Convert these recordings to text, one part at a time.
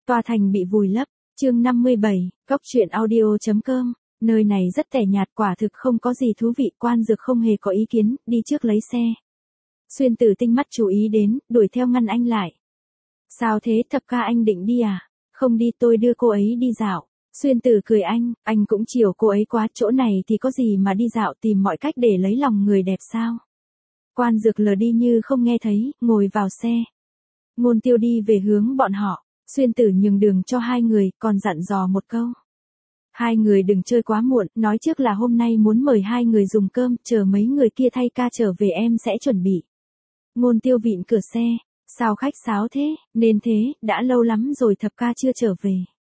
Tòa thành bị vùi lấp, chương 57, góc truyện audio.com, nơi này rất tẻ nhạt quả thực không có gì thú vị. Quan Dược không hề có ý kiến, đi trước lấy xe. Xuyên Tử tinh mắt chú ý đến, đuổi theo ngăn anh lại. Sao thế Thập ca, anh định đi à? Không đi, tôi đưa cô ấy đi dạo. Xuyên Tử cười, anh cũng chiều cô ấy quá, chỗ này thì có gì mà đi dạo, tìm mọi cách để lấy lòng người đẹp sao? Quan Dược lờ đi như không nghe thấy, ngồi vào xe. Ngôn Tiêu đi về hướng bọn họ. Xuyên Tử nhường đường cho hai người, còn dặn dò một câu. Hai người đừng chơi quá muộn, nói trước là hôm nay muốn mời hai người dùng cơm, chờ mấy người kia thay ca trở về em sẽ chuẩn bị. Ngôn Tiêu vịn cửa xe, sao khách sáo thế, nên thế, đã lâu lắm rồi Thập ca chưa trở về.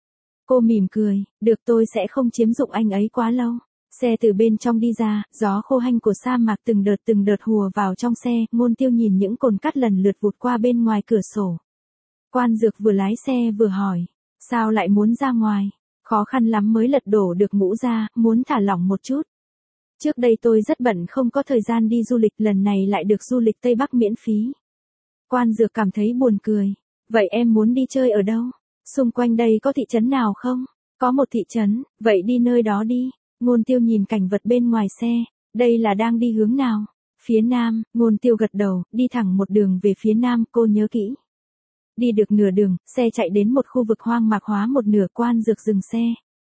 Cô mỉm cười, được, tôi sẽ không chiếm dụng anh ấy quá lâu. Xe từ bên trong đi ra, gió khô hanh của sa mạc từng đợt hùa vào trong xe. Ngôn Tiêu nhìn những cồn cát lần lượt vụt qua bên ngoài cửa sổ. Quan Dược vừa lái xe vừa hỏi, sao lại muốn ra ngoài? Khó khăn lắm mới lật đổ được Ngũ gia, muốn thả lỏng một chút. Trước đây tôi rất bận không có thời gian đi du lịch, lần này lại được du lịch Tây Bắc miễn phí. Quan Dược cảm thấy buồn cười. Vậy em muốn đi chơi ở đâu? Xung quanh đây có thị trấn nào không? Có một thị trấn, vậy đi nơi đó đi. Ngôn Tiêu nhìn cảnh vật bên ngoài xe, đây là đang đi hướng nào? Phía nam. Ngôn Tiêu gật đầu, đi thẳng một đường về phía nam, cô nhớ kỹ. Đi được nửa đường, xe chạy đến một khu vực hoang mạc hóa một nửa. Quan Dược dừng xe.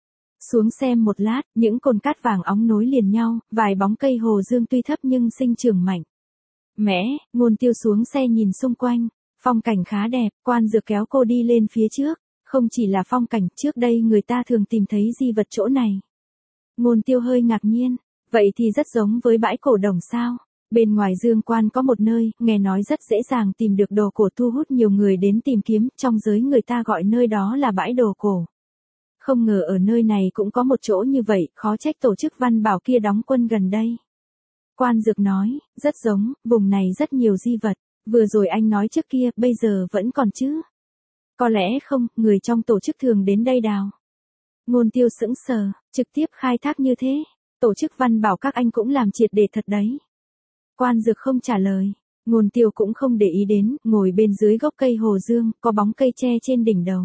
Xuống xe một lát, những cồn cát vàng óng nối liền nhau, vài bóng cây hồ dương tuy thấp nhưng sinh trưởng mạnh mẽ. Ngôn Tiêu xuống xe nhìn xung quanh, phong cảnh khá đẹp. Quan Dược kéo cô đi lên phía trước. Không chỉ là phong cảnh, trước đây người ta thường tìm thấy di vật chỗ này. Ngôn Tiêu hơi ngạc nhiên, vậy thì rất giống với bãi cổ đồng sao? Bên ngoài Dương Quan có một nơi, nghe nói rất dễ dàng tìm được đồ cổ, thu hút nhiều người đến tìm kiếm, trong giới người ta gọi nơi đó là bãi đồ cổ. Không ngờ ở nơi này cũng có một chỗ như vậy, khó trách tổ chức Văn Bảo kia đóng quân gần đây. Quan Dược nói, rất giống, vùng này rất nhiều di vật, vừa rồi anh nói trước kia, bây giờ vẫn còn chứ? Có lẽ không, người trong tổ chức thường đến đây đào. Ngôn Tiêu sững sờ, trực tiếp khai thác như thế, tổ chức Văn Bảo các anh cũng làm triệt để thật đấy. Quan Dược không trả lời, Ngôn Tiêu cũng không để ý đến, ngồi bên dưới gốc cây hồ dương, có bóng cây tre trên đỉnh đầu.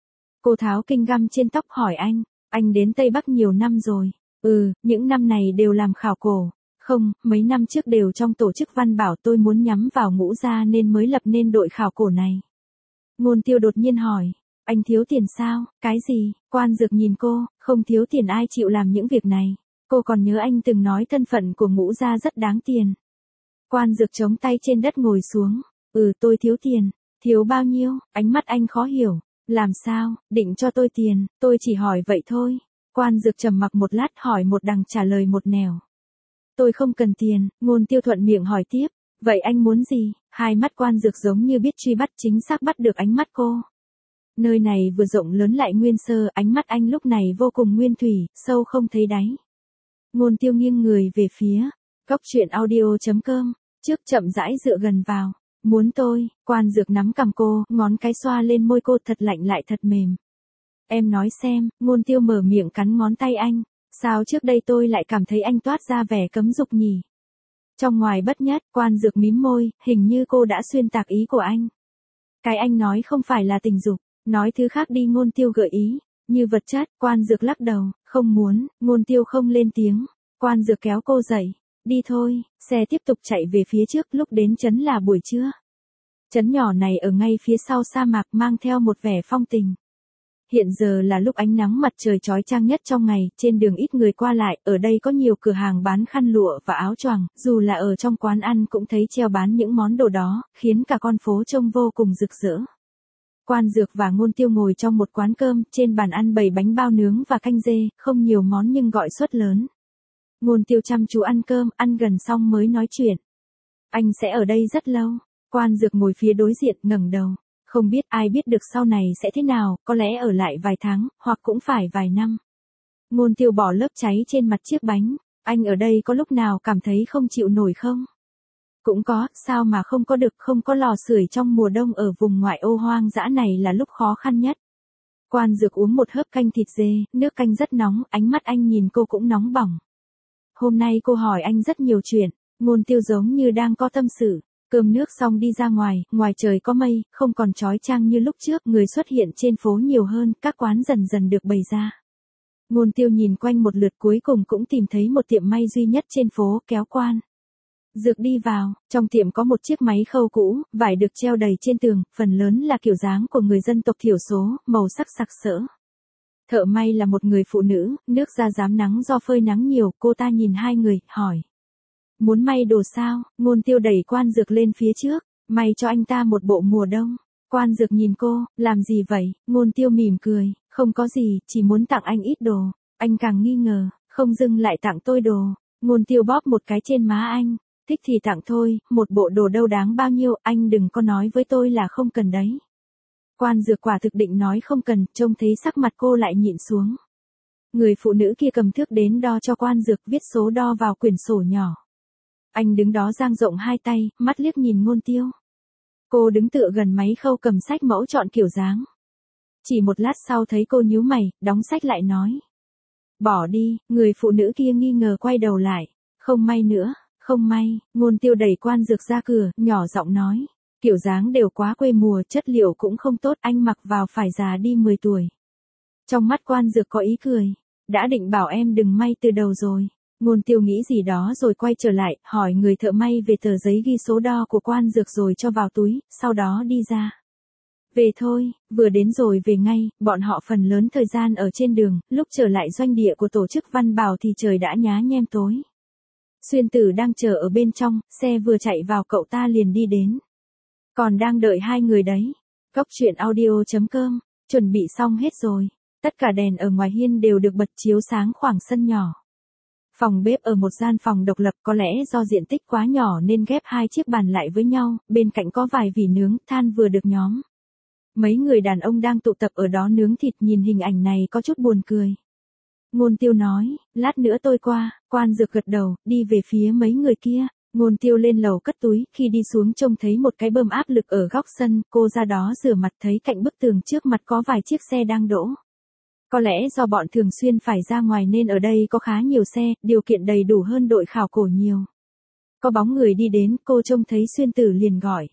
Cô tháo kinh găm trên tóc hỏi anh đến Tây Bắc nhiều năm rồi? Những năm này đều làm khảo cổ. Không, mấy năm trước đều trong tổ chức Văn Bảo, tôi muốn nhắm vào Ngũ gia nên mới lập nên đội khảo cổ này. Ngôn Tiêu đột nhiên hỏi, anh thiếu tiền sao? Cái gì? Quan Dược nhìn cô, không thiếu tiền ai chịu làm những việc này. Cô còn nhớ anh từng nói thân phận của Ngũ gia rất đáng tiền. Quan Dược chống tay trên đất ngồi xuống. Tôi thiếu tiền. Thiếu bao nhiêu? Ánh mắt anh khó hiểu. Làm sao? Định cho tôi tiền, tôi chỉ hỏi vậy thôi. Quan Dược trầm mặc một lát, hỏi một đằng trả lời một nẻo. Tôi không cần tiền. Ngôn Tiêu thuận miệng hỏi tiếp. Vậy anh muốn gì? Hai mắt Quan Dược giống như biết truy bắt, chính xác bắt được ánh mắt cô. Nơi này vừa rộng lớn lại nguyên sơ, ánh mắt anh lúc này vô cùng nguyên thủy, sâu không thấy đáy. Ngôn Tiêu nghiêng người về phía góc truyện audio.com, trước chậm rãi dựa gần vào. Muốn tôi? Quan Dược nắm cằm cô, ngón cái xoa lên môi cô, thật lạnh lại thật mềm. Em nói xem. Ngôn Tiêu mở miệng cắn ngón tay anh. Sao trước đây tôi lại cảm thấy anh toát ra vẻ cấm dục nhỉ? Trong ngoài bất nhất. Quan Dược mím môi, hình như cô đã xuyên tạc ý của anh. Cái anh nói không phải là tình dục, nói thứ khác đi. Ngôn Tiêu gợi ý. Như vật chất. Quan Dược lắc đầu, không muốn. Ngôn Tiêu không lên tiếng. Quan Dược kéo cô dậy. Đi thôi. Xe tiếp tục chạy về phía trước, lúc đến trấn là buổi trưa. Trấn nhỏ này ở ngay phía sau sa mạc, mang theo một vẻ phong tình. Hiện giờ là lúc ánh nắng mặt trời chói chang nhất trong ngày, trên đường ít người qua lại, ở đây có nhiều cửa hàng bán khăn lụa và áo choàng, dù là ở trong quán ăn cũng thấy treo bán những món đồ đó, khiến cả con phố trông vô cùng rực rỡ. Quan Dược và Ngôn Tiêu ngồi trong một quán cơm, trên bàn ăn bày bánh bao nướng và canh dê, không nhiều món nhưng gọi suất lớn. Ngôn Tiêu chăm chú ăn cơm, ăn gần xong mới nói chuyện. Anh sẽ ở đây rất lâu. Quan Dược ngồi phía đối diện, ngẩng đầu. Không biết, ai biết được sau này sẽ thế nào, có lẽ ở lại vài tháng, hoặc cũng phải vài năm. Ngôn Tiêu bỏ lớp cháy trên mặt chiếc bánh. Anh ở đây có lúc nào cảm thấy không chịu nổi không? Cũng có, sao mà không có được, không có lò sưởi trong mùa đông ở vùng ngoại ô hoang dã này là lúc khó khăn nhất. Quan Dược uống một hớp canh thịt dê, nước canh rất nóng, ánh mắt anh nhìn cô cũng nóng bỏng. Hôm nay cô hỏi anh rất nhiều chuyện. Ngôn Tiêu giống như đang có tâm sự. Cơm nước xong đi ra ngoài, ngoài trời có mây, không còn chói chang như lúc trước, người xuất hiện trên phố nhiều hơn, các quán dần dần được bày ra. Ngôn Tiêu nhìn quanh một lượt cuối cùng cũng tìm thấy một tiệm may duy nhất trên phố, kéo Quan Dược đi vào, trong tiệm có một chiếc máy khâu cũ, vải được treo đầy trên tường, phần lớn là kiểu dáng của người dân tộc thiểu số, màu sắc sặc sỡ. Thợ may là một người phụ nữ, nước da rám nắng do phơi nắng nhiều, cô ta nhìn hai người, hỏi. Muốn may đồ sao? Ngôn Tiêu đẩy Quan Dược lên phía trước, may cho anh ta một bộ mùa đông. Quan Dược nhìn cô, làm gì vậy? Ngôn Tiêu mỉm cười, không có gì, chỉ muốn tặng anh ít đồ. Anh càng nghi ngờ, không dưng lại tặng tôi đồ. Ngôn Tiêu bóp một cái trên má anh, thích thì tặng thôi, một bộ đồ đâu đáng bao nhiêu, anh đừng có nói với tôi là không cần đấy. Quan Dược quả thực định nói không cần, trông thấy sắc mặt cô lại nhịn xuống. Người phụ nữ kia cầm thước đến đo cho Quan Dược, viết số đo vào quyển sổ nhỏ. Anh đứng đó dang rộng hai tay, mắt liếc nhìn Ngôn Tiêu. Cô đứng tựa gần máy khâu cầm sách mẫu chọn kiểu dáng. Chỉ một lát sau thấy cô nhíu mày, đóng sách lại nói. Bỏ đi, người phụ nữ kia nghi ngờ quay đầu lại. Không may nữa, không may. Ngôn Tiêu đẩy Quan Dược ra cửa, nhỏ giọng nói. Kiểu dáng đều quá quê mùa, chất liệu cũng không tốt, anh mặc vào phải già đi 10 tuổi. Trong mắt Quan Dược có ý cười. Đã định bảo em đừng may từ đầu rồi. Ngôn Tiêu nghĩ gì đó rồi quay trở lại, hỏi người thợ may về tờ giấy ghi số đo của Quan Dược rồi cho vào túi, sau đó đi ra. Về thôi, vừa đến rồi về ngay, bọn họ phần lớn thời gian ở trên đường, lúc trở lại doanh địa của tổ chức Văn Bảo thì trời đã nhá nhem tối. Xuyên Tử đang chờ ở bên trong, xe vừa chạy vào cậu ta liền đi đến. Còn đang đợi hai người đấy. Góc truyện audio.com, chuẩn bị xong hết rồi. Tất cả đèn ở ngoài hiên đều được bật chiếu sáng khoảng sân nhỏ. Phòng bếp ở một gian phòng độc lập, có lẽ do diện tích quá nhỏ nên ghép hai chiếc bàn lại với nhau, bên cạnh có vài vỉ nướng, than vừa được nhóm. Mấy người đàn ông đang tụ tập ở đó nướng thịt, nhìn hình ảnh này có chút buồn cười. Ngôn Tiêu nói, lát nữa tôi qua. Quan Dược gật đầu, đi về phía mấy người kia. Ngôn Tiêu lên lầu cất túi, khi đi xuống trông thấy một cái bơm áp lực ở góc sân, cô ra đó rửa mặt thấy cạnh bức tường trước mặt có vài chiếc xe đang đỗ. Có lẽ do bọn thường xuyên phải ra ngoài nên ở đây có khá nhiều xe, điều kiện đầy đủ hơn đội khảo cổ nhiều. Có bóng người đi đến, cô trông thấy Xuyên Tử liền gọi.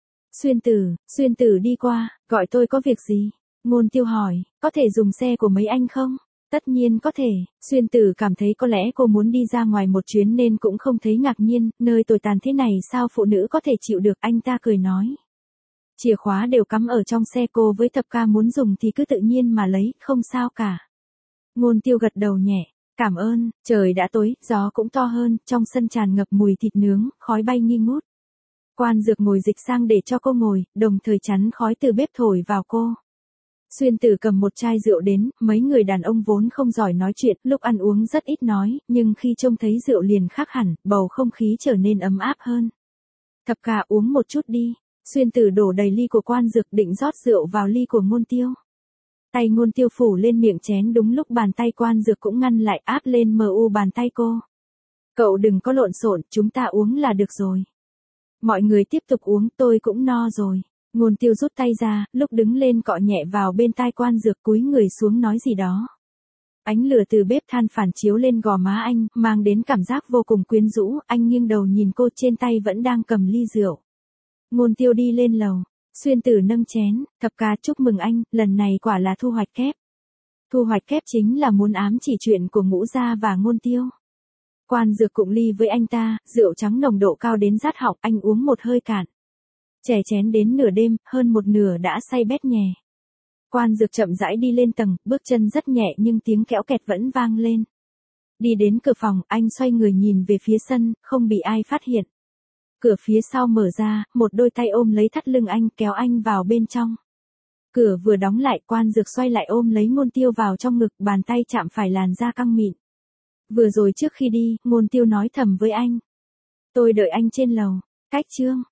Xuyên Tử đi qua, gọi tôi có việc gì? Ngôn Tiêu hỏi, có thể dùng xe của mấy anh không? Tất nhiên có thể. Xuyên Tử cảm thấy có lẽ cô muốn đi ra ngoài một chuyến nên cũng không thấy ngạc nhiên, nơi tồi tàn thế này sao phụ nữ có thể chịu được, anh ta cười nói. Chìa khóa đều cắm ở trong xe, cô với Thập Ca muốn dùng thì cứ tự nhiên mà lấy, không sao cả. Ngôn Tiêu gật đầu nhẹ, cảm ơn. Trời đã tối, gió cũng to hơn, trong sân tràn ngập mùi thịt nướng, khói bay nghi ngút. Quan Dược ngồi dịch sang để cho cô ngồi, đồng thời chắn khói từ bếp thổi vào cô. Xuyên Tử cầm một chai rượu đến, mấy người đàn ông vốn không giỏi nói chuyện, lúc ăn uống rất ít nói, nhưng khi trông thấy rượu liền khác hẳn, bầu không khí trở nên ấm áp hơn. Thập Ca uống một chút đi. Xuyên Tử đổ đầy ly của Quan Dược định rót rượu vào ly của Ngôn Tiêu. Tay Ngôn Tiêu phủ lên miệng chén đúng lúc bàn tay Quan Dược cũng ngăn lại, áp lên bàn tay cô. Cậu đừng có lộn xộn, chúng ta uống là được rồi. Mọi người tiếp tục uống, tôi cũng no rồi. Ngôn Tiêu rút tay ra, lúc đứng lên cọ nhẹ vào bên tai Quan Dược, cúi người xuống nói gì đó. Ánh lửa từ bếp than phản chiếu lên gò má anh, mang đến cảm giác vô cùng quyến rũ, anh nghiêng đầu nhìn cô, trên tay vẫn đang cầm ly rượu. Ngôn Tiêu đi lên lầu. Xuyên Tử nâng chén, Thập Ca chúc mừng anh, lần này quả là thu hoạch kép. Thu hoạch kép chính là muốn ám chỉ chuyện của Ngũ Gia và Ngôn Tiêu. Quan Dược cụng ly với anh ta, rượu trắng nồng độ cao đến rát họng, anh uống một hơi cạn. Chè chén đến nửa đêm, hơn một nửa đã say bét nhè. Quan Dược chậm rãi đi lên tầng, bước chân rất nhẹ nhưng tiếng kéo kẹt vẫn vang lên. Đi đến cửa phòng, anh xoay người nhìn về phía sân, không bị ai phát hiện. Cửa phía sau mở ra, một đôi tay ôm lấy thắt lưng anh, kéo anh vào bên trong. Cửa vừa đóng lại, Quan Dược xoay lại ôm lấy Ngôn Tiêu vào trong ngực, bàn tay chạm phải làn da căng mịn. Vừa rồi trước khi đi, Ngôn Tiêu nói thầm với anh. Tôi đợi anh trên lầu. Cách chương.